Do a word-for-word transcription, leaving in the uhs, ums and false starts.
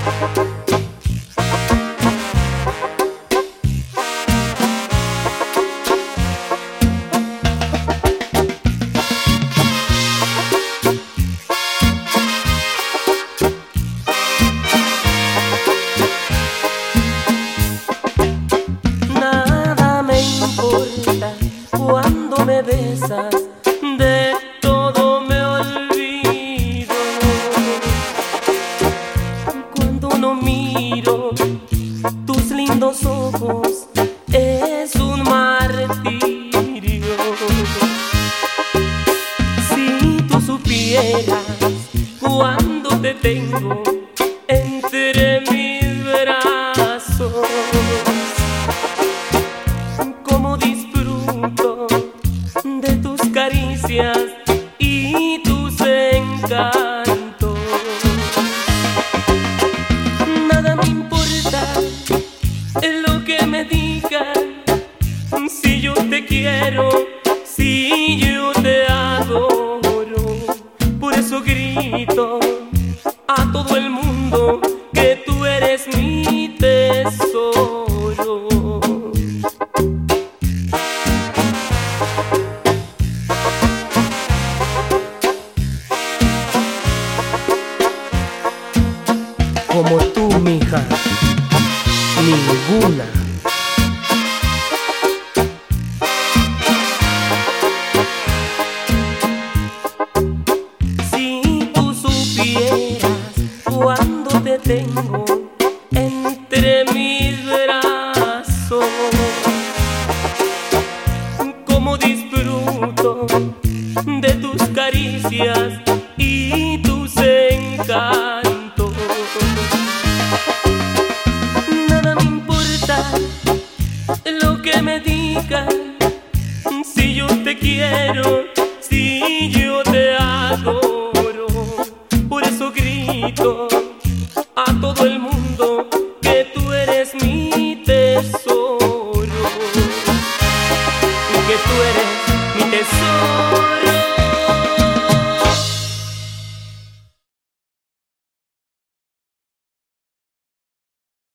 Cuando me besas, de todo me olvido. Cuando no miro tus lindos ojos, es un martirio. Si tú supieras cuando te tengo entre mis brazos, cómo disfruto de tus caricias y tus encantos. Nada me importa lo que me digan, si yo te quiero, si yo te adoro. Por eso grito a todo el mundo que tú eres mi tesoro. Como tú, mija, ninguna. Si tú supieras cuando te tengo entre mis brazos, cómo disfruto de tus caricias y tus encantos. Nada me importa lo que me digan, si yo te quiero, si yo te adoro. Por eso grito a todo el mundo que tú eres mi tesoro, y que tú eres mi tesoro.